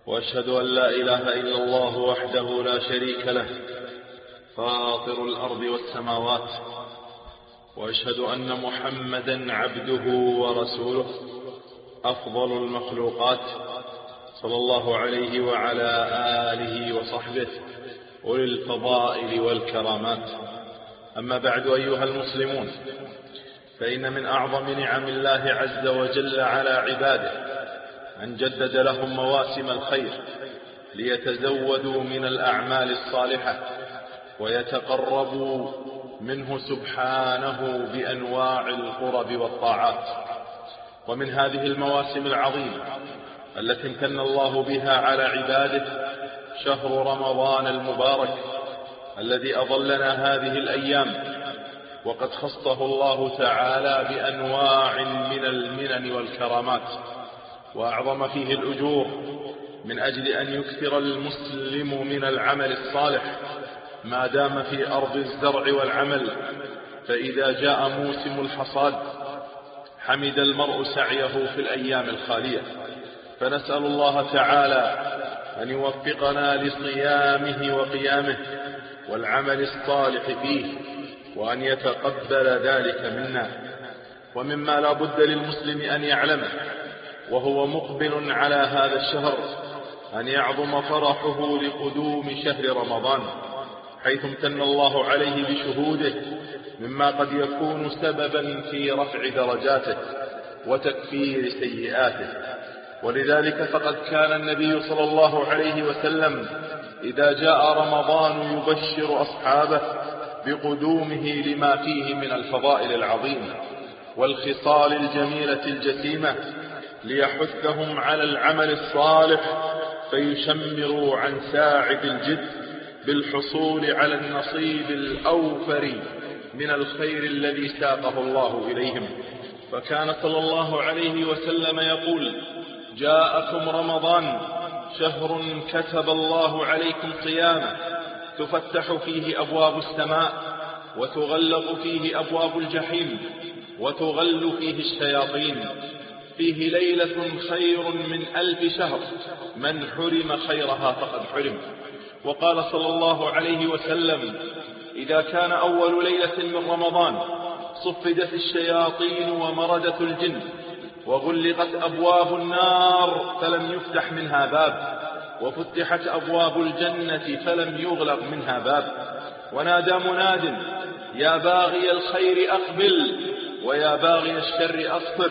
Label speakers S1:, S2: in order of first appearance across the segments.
S1: وأشهد أن لا إله إلا الله وحده لا شريك له فاطر الأرض والسماوات، وأشهد أن محمدا عبده ورسوله أفضل المخلوقات، صلى الله عليه وعلى آله وصحبه أولي الفضائل والكرامات. أما بعد، أيها المسلمون، فإن من أعظم نعم الله عز وجل على عباده أن جدد لهم مواسم الخير ليتزودوا من الأعمال الصالحة ويتقربوا منه سبحانه بأنواع القرب والطاعات. ومن هذه المواسم العظيمة التي امتن الله بها على عباده شهر رمضان المبارك الذي أظلنا هذه الأيام، وقد خصه الله تعالى بأنواع من المنن والكرامات، وأعظم فيه الأجور من أجل أن يكثر المسلم من العمل الصالح ما دام في أرض الزرع والعمل، فإذا جاء موسم الحصاد حمد المرء سعيه في الأيام الخالية. فنسأل الله تعالى أن يوفقنا لصيامه وقيامه والعمل الصالح فيه، وأن يتقبل ذلك منا. ومما لا بد للمسلم أن يعلمه وهو مقبل على هذا الشهر أن يعظم فرحه لقدوم شهر رمضان، حيث امتن الله عليه بشهوده مما قد يكون سببا في رفع درجاته وتكفير سيئاته. ولذلك فقد كان النبي صلى الله عليه وسلم إذا جاء رمضان يبشر أصحابه بقدومه لما فيه من الفضائل العظيمة والخصال الجميلة الجسيمة، ليحثهم على العمل الصالح فيشمروا عن ساعد الجد بالحصول على النصيب الأوفر من الخير الذي ساقه الله إليهم. فكان صلى الله عليه وسلم يقول: جاءكم رمضان شهر كتب الله عليكم صيامه، تفتح فيه أبواب السماء وتغلق فيه أبواب الجحيم وتغل فيه الشياطين، فيه ليلة خير من 1000 شهر، من حرم خيرها فقد حرم. وقال صلى الله عليه وسلم: إذا كان أول ليلة من رمضان صفدت الشياطين ومردت الجن وغلقت أبواب النار فلم يفتح منها باب، وفتحت أبواب الجنة فلم يغلق منها باب، ونادى مناد: يا باغي الخير أقبل ويا باغي الشر أصبر،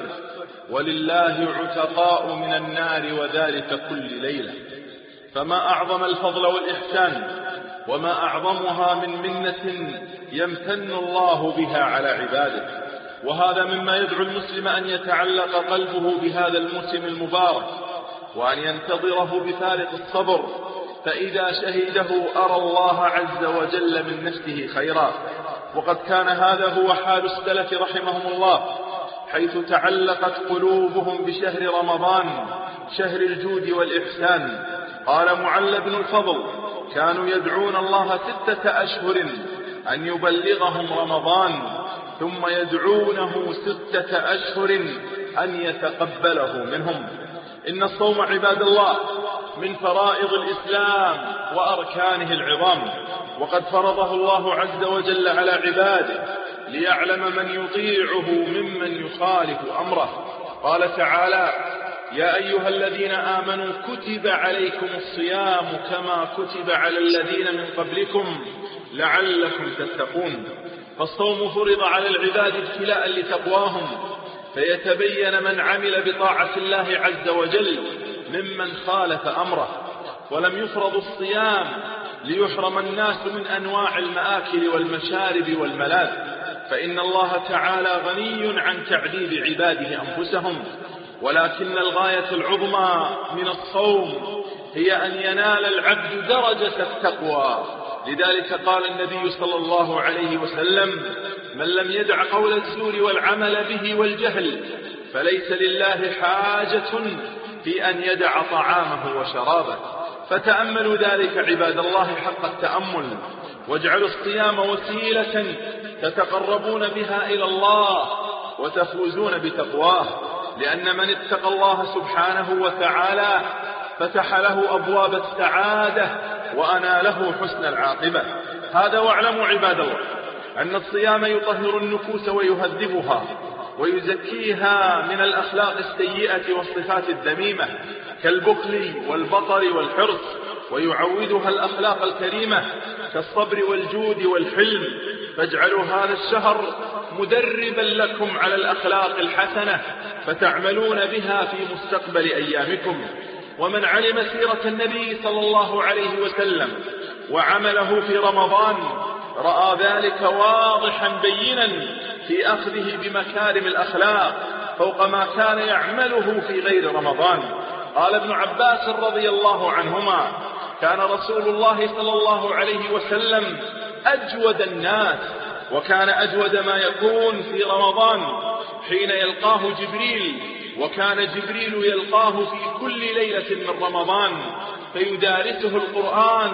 S1: ولله عتقاء من النار وذلك كل ليلة. فما أعظم الفضل والإحسان وما أعظمها من منة يمتن الله بها على عباده. وهذا مما يدعو المسلم أن يتعلق قلبه بهذا الموسم المبارك، وأن ينتظره بفارق الصبر، فإذا شهده أرى الله عز وجل من نفسه خيرا. وقد كان هذا هو حال السلف رحمهم الله، حيث تعلقت قلوبهم بشهر رمضان، شهر الجود والإحسان. قال معل بن الفضل: كانوا يدعون الله 6 أشهر أن يبلغهم رمضان، ثم يدعونه 6 أشهر أن يتقبله منهم. إن الصوم عباد الله من فرائض الإسلام وأركانه العظام، وقد فرضه الله عز وجل على عباده ليعلم من يطيعه ممن يخالف أمره. قال تعالى: يا أيها الذين آمنوا كتب عليكم الصيام كما كتب على الذين من قبلكم لعلكم تتقون. فالصوم فرض على العباد ابتلاء لتقواهم، فيتبين من عمل بطاعة الله عز وجل ممن خالف أمره. ولم يفرض الصيام ليحرم الناس من أنواع المآكل والمشارب والملاذ، فإن الله تعالى غني عن تعذيب عباده أنفسهم، ولكن الغاية العظمى من الصوم هي أن ينال العبد درجة التقوى. لذلك قال النبي صلى الله عليه وسلم: من لم يدع قول الزور والعمل به والجهل فليس لله حاجة في أن يدع طعامه وشرابه. فتأملوا ذلك عباد الله حق التأمل، واجعلوا الصيام وسيلة تتقربون بها إلى الله وتفوزون بتقواه، لأن من اتقى الله سبحانه وتعالى فتح له أبواب السعادة وأناله حسن العاقبة. هذا واعلموا عباد الله أن الصيام يطهر النفوس ويهذبها ويزكيها من الأخلاق السيئة والصفات الذميمة كالبخل والبطر والحرص، ويعودها الأخلاق الكريمة كالصبر والجود والحلم. فاجعلوا هذا الشهر مدربا لكم على الأخلاق الحسنة فتعملون بها في مستقبل أيامكم. ومن علم سيرة النبي صلى الله عليه وسلم وعمله في رمضان رأى ذلك واضحا بينا في أخذه بمكارم الأخلاق فوق ما كان يعمله في غير رمضان. قال ابن عباس رضي الله عنهما: كان رسول الله صلى الله عليه وسلم أجود الناس، وكان أجود ما يكون في رمضان حين يلقاه جبريل، وكان جبريل يلقاه في كل ليلة من رمضان فيدارسه القرآن.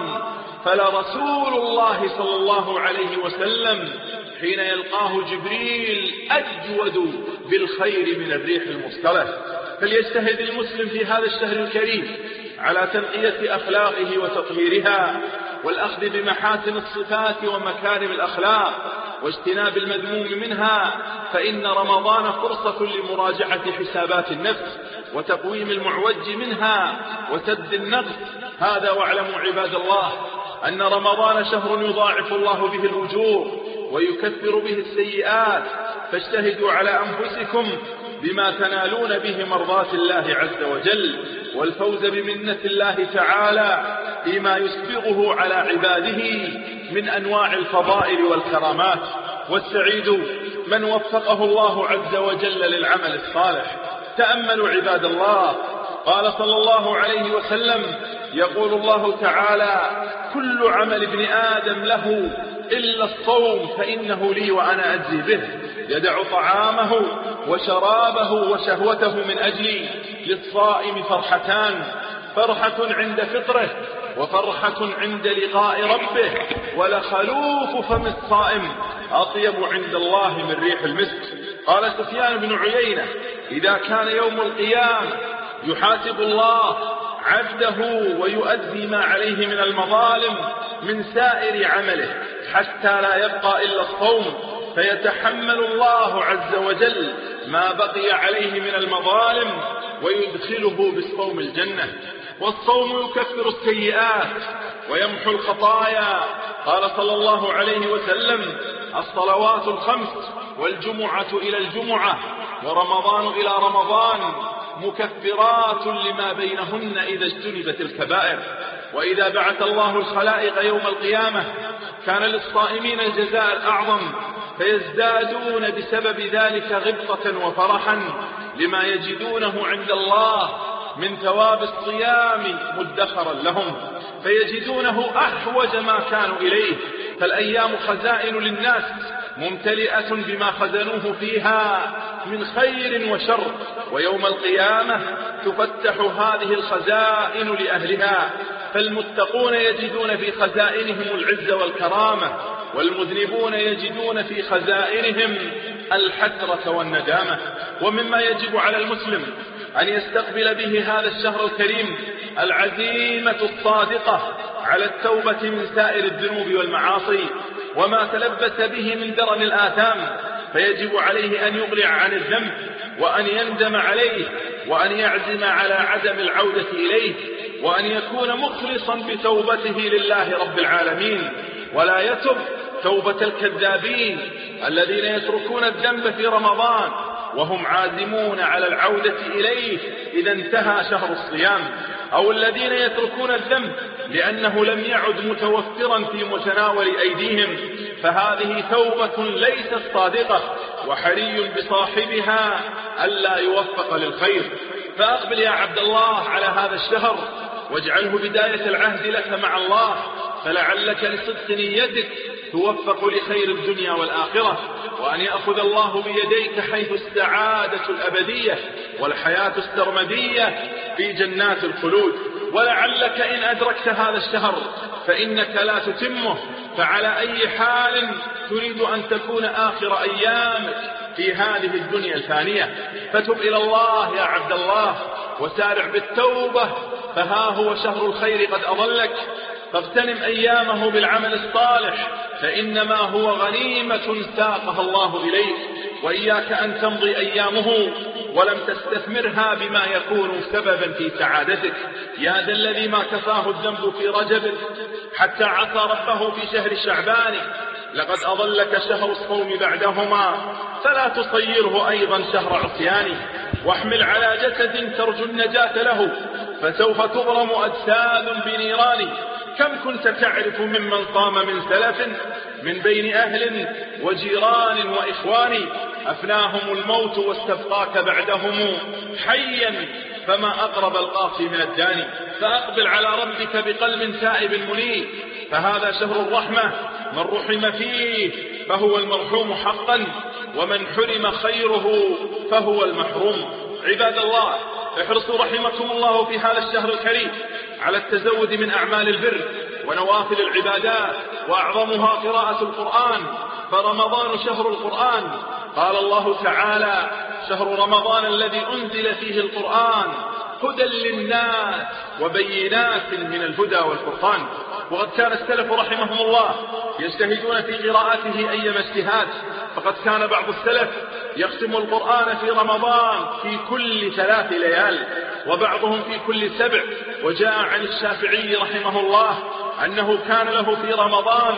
S1: فلرسول الله صلى الله عليه وسلم حين يلقاه جبريل أجود بالخير من الريح المرسلة. فليجتهد المسلم في هذا الشهر الكريم على تنقية أخلاقه وتطهيرها والأخذ بمحاسن الصفات ومكارم الأخلاق واجتناب المذموم منها، فإن رمضان فرصة لمراجعة حسابات النفس وتقويم المعوج منها وسد النقص. هذا واعلموا عباد الله أن رمضان شهر يضاعف الله به الأجور ويكفر به السيئات، فاجتهدوا على أنفسكم بما تنالون به مرضات الله عز وجل والفوز بمنة الله تعالى فيما يسبغه على عباده من أنواع الفضائل والكرامات. والسعيد من وفقه الله عز وجل للعمل الصالح. تأملوا عباد الله، قال صلى الله عليه وسلم: يقول الله تعالى: كل عمل ابن آدم له إلا الصوم فإنه لي وأنا أجزي به. يدع طعامه وشرابه وشهوته من أجلي. للصائم فرحتان: فرحة عند فطره وفرحة عند لقاء ربه. ولخلوف فم الصائم أطيب عند الله من ريح المسك. قال سفيان بن عيينة: إذا كان يوم القيامة يحاسب الله عبده ويؤدي ما عليه من المظالم من سائر عمله حتى لا يبقى إلا الصوم، فيتحمل الله عز وجل ما بقي عليه من المظالم ويدخله بالصوم الجنة. والصوم يكفر السيئات ويمحو الخطايا. قال صلى الله عليه وسلم: الصلوات الخمس والجمعة إلى الجمعة ورمضان إلى رمضان مكفرات لما بينهن إذا اجتنبت الكبائر. وإذا بعث الله الخلائق يوم القيامة كان للصائمين الجزاء الأعظم، فيزدادون بسبب ذلك غبطة وفرحا لما يجدونه عند الله من ثواب الصيام مدخرا لهم، فيجدونه أحوج ما كانوا إليه. فالأيام خزائن للناس ممتلئة بما خزنوه فيها من خير وشر، ويوم القيامة تفتح هذه الخزائن لأهلها، فالمتقون يجدون في خزائنهم العز والكرامة، والمذنبون يجدون في خزائنهم الحسرة والندامة. ومما يجب على المسلم أن يستقبل به هذا الشهر الكريم العزيمة الصادقة على التوبة من سائر الذنوب والمعاصي وما تلبس به من درن الآثام، فيجب عليه أن يقلع عن الذنب وأن يندم عليه وأن يعزم على عدم العودة إليه، وأن يكون مخلصا بتوبته لله رب العالمين، ولا يتب توبة الكذابين الذين يتركون الذنب في رمضان وهم عازمون على العودة إليه إذا انتهى شهر الصيام، أو الذين يتركون الذنب لأنه لم يعد متوفرا في متناول أيديهم، فهذه توبة ليست صادقة، وحري بصاحبها ألا يوفق للخير. فأقبل يا عبد الله على هذا الشهر واجعله بداية العهد لك مع الله، فلعلك لصدق نيتك توفق لخير الدنيا والآخرة، وأن يأخذ الله بيديك حيث السعادة الأبدية والحياة السرمدية في جنات الخلود. ولعلك إن أدركت هذا الشهر فإنك لا تتمه، فعلى أي حال تريد أن تكون آخر أيامك في هذه الدنيا الفانية، فتب إلى الله يا عبد الله وسارع بالتوبة فها هو شهر الخير قد أضلك، فاغتنم أيامه بالعمل الصالح، فإنما هو غنيمة ساقها الله إليك. وإياك أن تمضي أيامه ولم تستثمرها بما يكون سببا في سعادتك. يا ذا الذي ما كفاه الذنب في رجب حتى عصى ربه في شهر شعبان، لقد أضلك شهر الصوم بعدهما، فلا تصيره أيضا شهر عصيان. واحمل على جسد ترجو النجاة له، فسوف تضرم أجساد بنيران. كم كنت تعرف ممن صام من سلف، من بين أهل وجيران وإخوان، أفناهم الموت واستبقاك بعدهم حيا، فما أقرب القاسي من الداني. فأقبل على ربك بقلب تائب منيب، فهذا شهر الرحمة، من رحم فيه فهو المرحوم حقا، ومن حرم خيره فهو المحروم. عباد الله، احرصوا رحمكم الله في هذا الشهر الكريم على التزود من أعمال البر ونوافل العبادات، وأعظمها قراءة القرآن، فرمضان شهر القرآن. قال الله تعالى: شهر رمضان الذي أنزل فيه القرآن هدى للناس وبينات من الهدى والفرقان. وقد كان السلف رحمهم الله يجتهدون في قراءته أيما اجتهاد، فقد كان بعض السلف يختم القرآن في رمضان في كل 3 ليال، وبعضهم في كل 7. وجاء عن الشافعي رحمه الله أنه كان له في رمضان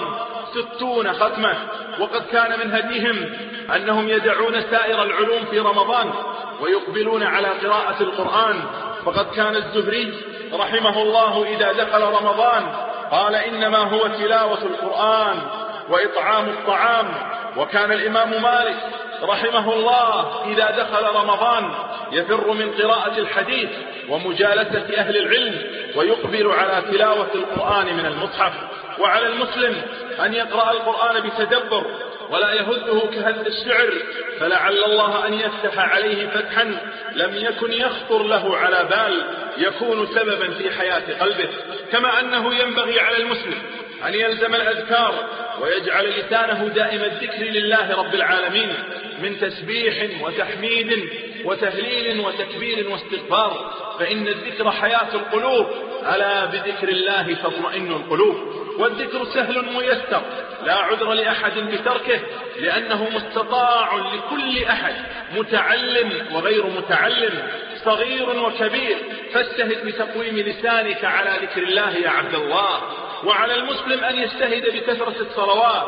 S1: 60 ختمة. وقد كان من هديهم أنهم يدعون سائر العلوم في رمضان ويقبلون على قراءة القرآن. فقد كان الزهري رحمه الله إذا دخل رمضان قال: إنما هو تلاوة القرآن وإطعام الطعام. وكان الإمام مالك رحمه الله إذا دخل رمضان يفر من قراءة الحديث ومجالسة أهل العلم ويقبل على تلاوة القرآن من المصحف. وعلى المسلم أن يقرأ القرآن بتدبر ولا يهزه كهز الشعر، فلعل الله أن يفتح عليه فتحا لم يكن يخطر له على بال، يكون سببا في حياة قلبه. كما أنه ينبغي على المسلم أن يلزم الأذكار ويجعل لسانه دائم الذكر لله رب العالمين، من تسبيح وتحميد وتهليل وتكبير واستغفار، فإن الذكر حياة القلوب، ألا بذكر الله تطمئن القلوب. والذكر سهل ميسر، لا عذر لأحد بتركه، لأنه مستطاع لكل أحد، متعلم وغير متعلم، صغير وكبير. فاجتهد بتقويم لسانك على ذكر الله يا عبد الله. وعلى المسلم أن يجتهد بكثرة الصلوات،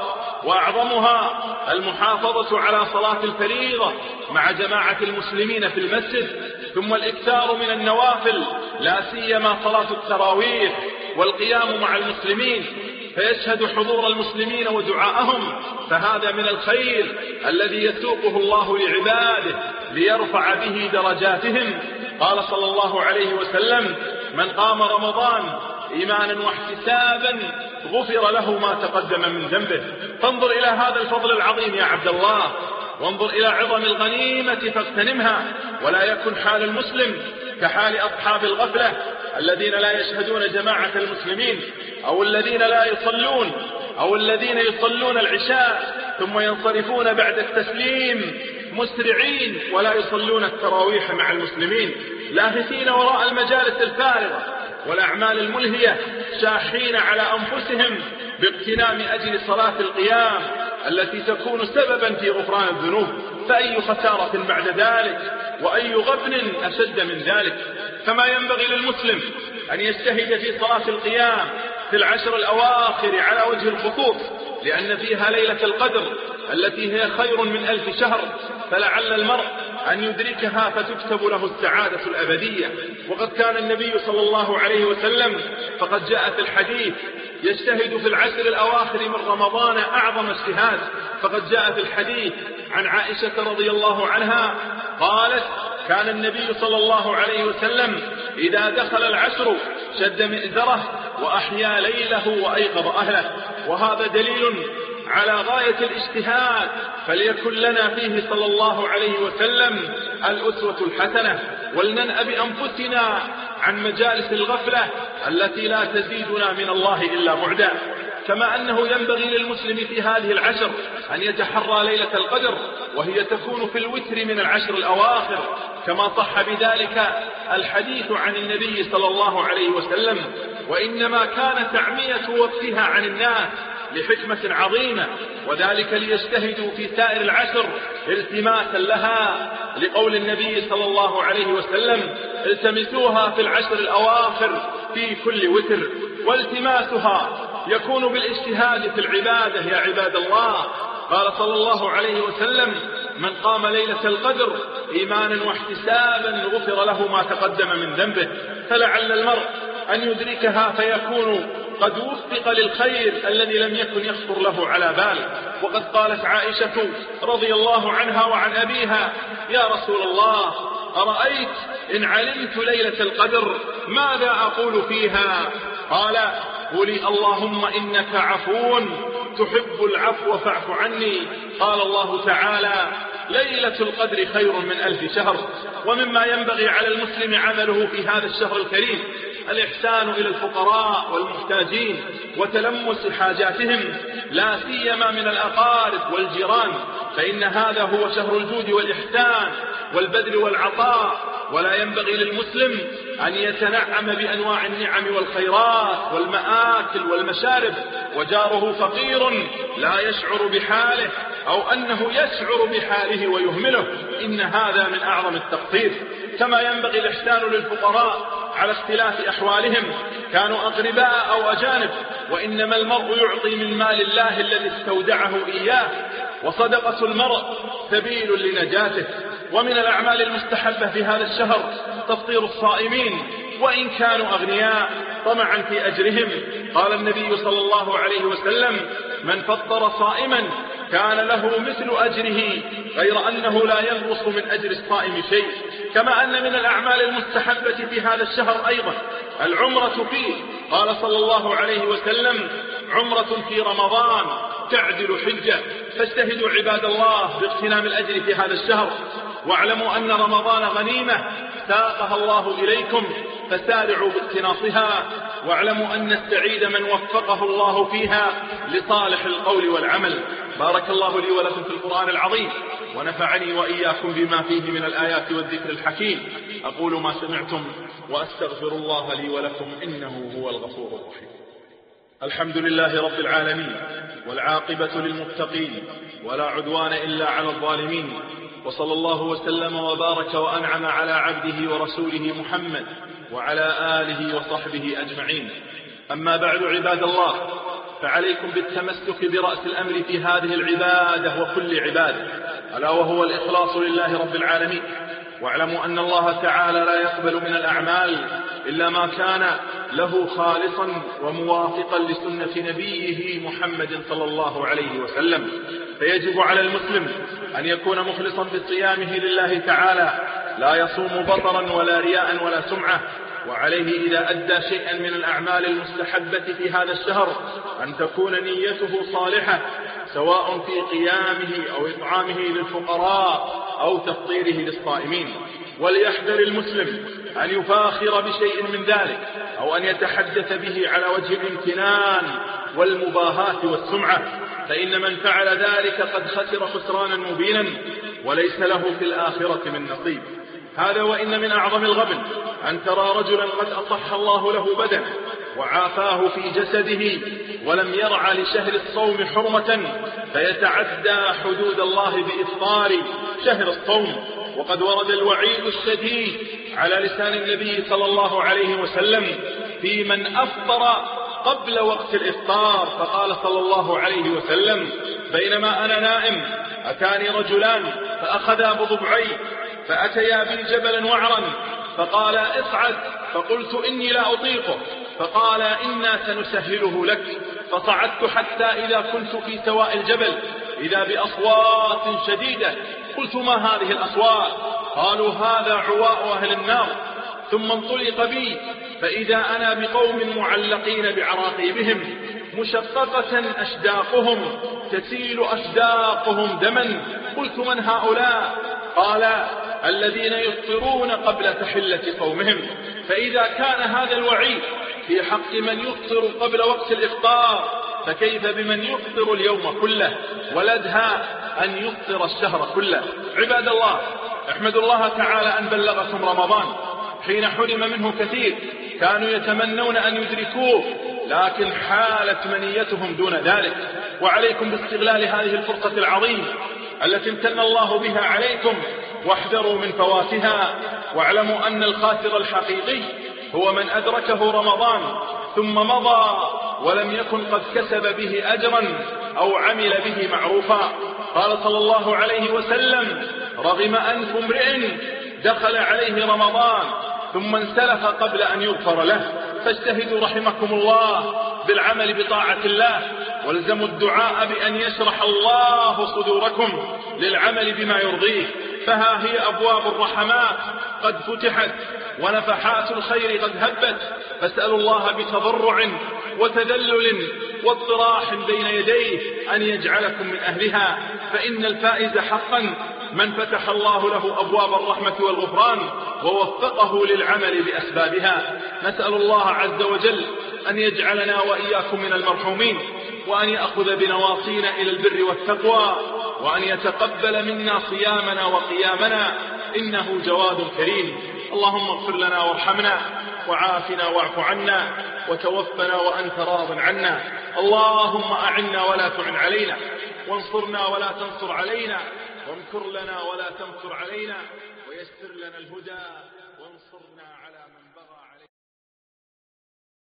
S1: وأعظمها المحافظة على صلاة الفريضة مع جماعة المسلمين في المسجد، ثم الإكثار من النوافل، لا سيما صلاة التراويح والقيام مع المسلمين، فيشهد حضور المسلمين ودعاءهم، فهذا من الخير الذي يسوقه الله لعباده ليرفع به درجاتهم. قال صلى الله عليه وسلم: من قام رمضان إيمانا واحتسابا غفر له ما تقدم من ذنبه. فانظر إلى هذا الفضل العظيم يا عبد الله، وانظر إلى عظم الغنيمة فاغتنمها، ولا يكن حال المسلم كحال أصحاب الغفلة الذين لا يشهدون جماعة المسلمين، أو الذين لا يصلون، أو الذين يصلون العشاء ثم ينصرفون بعد التسليم مسرعين ولا يصلون التراويح مع المسلمين، لاهثين وراء المجالس الفارغة والأعمال الملهية، شاحين على أنفسهم باغتنام أجل صلاة القيام التي تكون سببا في غفران الذنوب. فأي خسارة بعد ذلك، وأي غبن أشد من ذلك. كما ينبغي للمسلم أن يجتهد في صلاة القيام في العشر الأواخر على وجه الخصوص، لأن فيها ليلة القدر التي هي خير من 1000 شهر، فلعل المرء أن يدركها فتكتب له السعادة الأبدية. وقد كان النبي صلى الله عليه وسلم فقد جاء في الحديث يجتهد في العشر الأواخر من رمضان أعظم اجتهاد. فقد جاء في الحديث عن عائشة رضي الله عنها قالت: كان النبي صلى الله عليه وسلم إذا دخل العشر شد مئزره وأحيا ليله وأيقظ أهله. وهذا دليل على غاية الاجتهاد، فليكن لنا فيه صلى الله عليه وسلم الأسوة الحسنة، ولننأ بأنفسنا عن مجالس الغفلة التي لا تزيدنا من الله إلا بعدا. كما أنه ينبغي للمسلم في هذه العشر أن يتحرى ليلة القدر، وهي تكون في الوتر من العشر الأواخر، كما صح بذلك الحديث عن النبي صلى الله عليه وسلم. وإنما كان تعمية وقتها عن الناس لحكمة عظيمة، وذلك ليجتهدوا في سائر العشر التماسا لها، لقول النبي صلى الله عليه وسلم: التمسوها في العشر الأواخر في كل وتر. والتماسها يكون بالاجتهاد في العبادة يا عباد الله. قال صلى الله عليه وسلم: من قام ليلة القدر إيمانا واحتسابا غفر له ما تقدم من ذنبه. فلعل المرء أن يدركها فيكون قد وفق للخير الذي لم يكن يخطر له على باله. وقد قالت عائشة رضي الله عنها وعن أبيها: يا رسول الله، أرأيت إن علمت ليلة القدر ماذا أقول فيها؟ قال: قولي اللهم إنك عفو تحب العفو فاعف عني. قال الله تعالى: ليلة القدر خير من 1000 شهر. ومما ينبغي على المسلم عمله في هذا الشهر الكريم الإحسان إلى الفقراء والمحتاجين وتلمس حاجاتهم، لا سيما من الأقارب والجيران، فإن هذا هو شهر الجود والإحسان والبذل والعطاء. ولا ينبغي للمسلم أن يتنعم بأنواع النعم والخيرات والمآكل والمشارب وجاره فقير لا يشعر بحاله، أو أنه يشعر بحاله ويهمله، إن هذا من أعظم التقصير. كما ينبغي الإحسان للفقراء على اختلاف أحوالهم، كانوا أقرباء أو أجانب، وإنما المرء يعطي من مال الله الذي استودعه إياه، وصدقة المرء سبيل لنجاته. ومن الأعمال المستحبة في هذا الشهر تفطير الصائمين وإن كانوا أغنياء طمعا في أجرهم. قال النبي صلى الله عليه وسلم: من فطر صائما كان له مثل أجره غير أنه لا ينقص من أجر الصائم شيء. كما أن من الأعمال المستحبة في هذا الشهر أيضا العمرة فيه. قال صلى الله عليه وسلم: عمرة في رمضان تعدل حجة. فاجتهدوا عباد الله باغتنام الأجر في هذا الشهر، واعلموا أن رمضان غنيمة ساقها الله إليكم، فسارعوا باقتناصها. واعلموا أن السعيد من وفقه الله فيها لصالح القول والعمل. بارك الله لي ولكم في القرآن العظيم، ونفعني وإياكم بما فيه من الآيات والذكر الحكيم. أقول ما سمعتم وأستغفر الله لي ولكم إنه هو الغفور الرحيم. الحمد لله رب العالمين، والعاقبة للمتقين، ولا عدوان إلا على الظالمين، وصلى الله وسلم وبارك وأنعم على عبده ورسوله محمد وعلى آله وصحبه أجمعين. أما بعد عباد الله، فعليكم بالتمسك برأس الأمر في هذه العبادة وكل عبادة، ألا وهو الإخلاص لله رب العالمين. واعلموا أن الله تعالى لا يقبل من الأعمال إلا ما كان له خالصا وموافقا لسنة نبيه محمد صلى الله عليه وسلم. فيجب على المسلم أن يكون مخلصا في صيامه لله تعالى، لا يصوم بطرا ولا رياء ولا سمعة. وعليه إذا أدى شيئا من الأعمال المستحبة في هذا الشهر أن تكون نيته صالحة، سواء في قيامه أو إطعامه للفقراء أو تفطيره للصائمين. وليحذر المسلم أن يفاخر بشيء من ذلك أو أن يتحدث به على وجه الامتنان والمباهاة والسمعة، فإن من فعل ذلك قد خسر خسرانا مبينا وليس له في الآخرة من نصيب. هذا وإن من أعظم الغبن أن ترى رجلا قد أصح الله له بدنه وعافاه في جسده ولم يرع لشهر الصوم حرمة فيتعدى حدود الله بإفطار شهر الصوم. وقد ورد الوعيد الشديد على لسان النبي صلى الله عليه وسلم في من أفطر قبل وقت الإفطار، فقال صلى الله عليه وسلم: بينما أنا نائم أتاني رجلان فأخذا بضبعي فأتيا بي جبلا وعرا فقال: اصعد، فقلت إني لا أطيقه، فقال: إنا سنسهله لك. فصعدت حتى إذا كنت في سواء الجبل إذا بأصوات شديدة، قلت: ما هذه الأصوات؟ قالوا: هذا عواء أهل النار. ثم انطلق بي فإذا أنا بقوم معلقين بعراقيبهم مشققة أشداقهم تسيل أشداقهم دما. قلت: من هؤلاء؟ قال: الذين يفطرون قبل تحلة صومهم. فإذا كان هذا الوعيد في حق من يفطر قبل وقت الإفطار، فكيف بمن يفطر اليوم كله والأدهى أن يفطر الشهر كله؟ عباد الله، احمدوا الله تعالى أن بلغكم رمضان حين حرم منه كثير، كانوا يتمنون أن يدركوه لكن حالت منيتهم دون ذلك. وعليكم باستغلال هذه الفرصة العظيمة التي امتن الله بها عليكم، واحذروا من فواتها، واعلموا أن الخاسر الحقيقي هو من أدركه رمضان ثم مضى ولم يكن قد كسب به أجرا أو عمل به معروفا. قال صلى الله عليه وسلم: رغم أنف امرئ دخل عليه رمضان ثم انسلخ قبل أن يغفر له. فاجتهدوا رحمكم الله بالعمل بطاعة الله، والزموا الدعاء بأن يشرح الله صدوركم للعمل بما يرضيه، فها هي أبواب الرحمات قد فتحت ونفحات الخير قد هبت، فاسألوا الله بتضرع وتذلل واضطراح بين يديه أن يجعلكم من أهلها، فإن الفائز حقا من فتح الله له أبواب الرحمة والغفران ووفقه للعمل بأسبابها. نسأل الله عز وجل أن يجعلنا وإياكم من المرحومين، وأن يأخذ بنواصينا إلى البر والتقوى، وأن يتقبل منا صيامنا وقيامنا، إنه جواد كريم. اللهم اغفر لنا وارحمنا وعافنا واعف عنا وتوفنا وأنت راض عنا. اللهم أعنا ولا تعن علينا، وانصرنا ولا تنصر علينا، وامكر لنا ولا تمكر علينا، ويسر لنا الهدى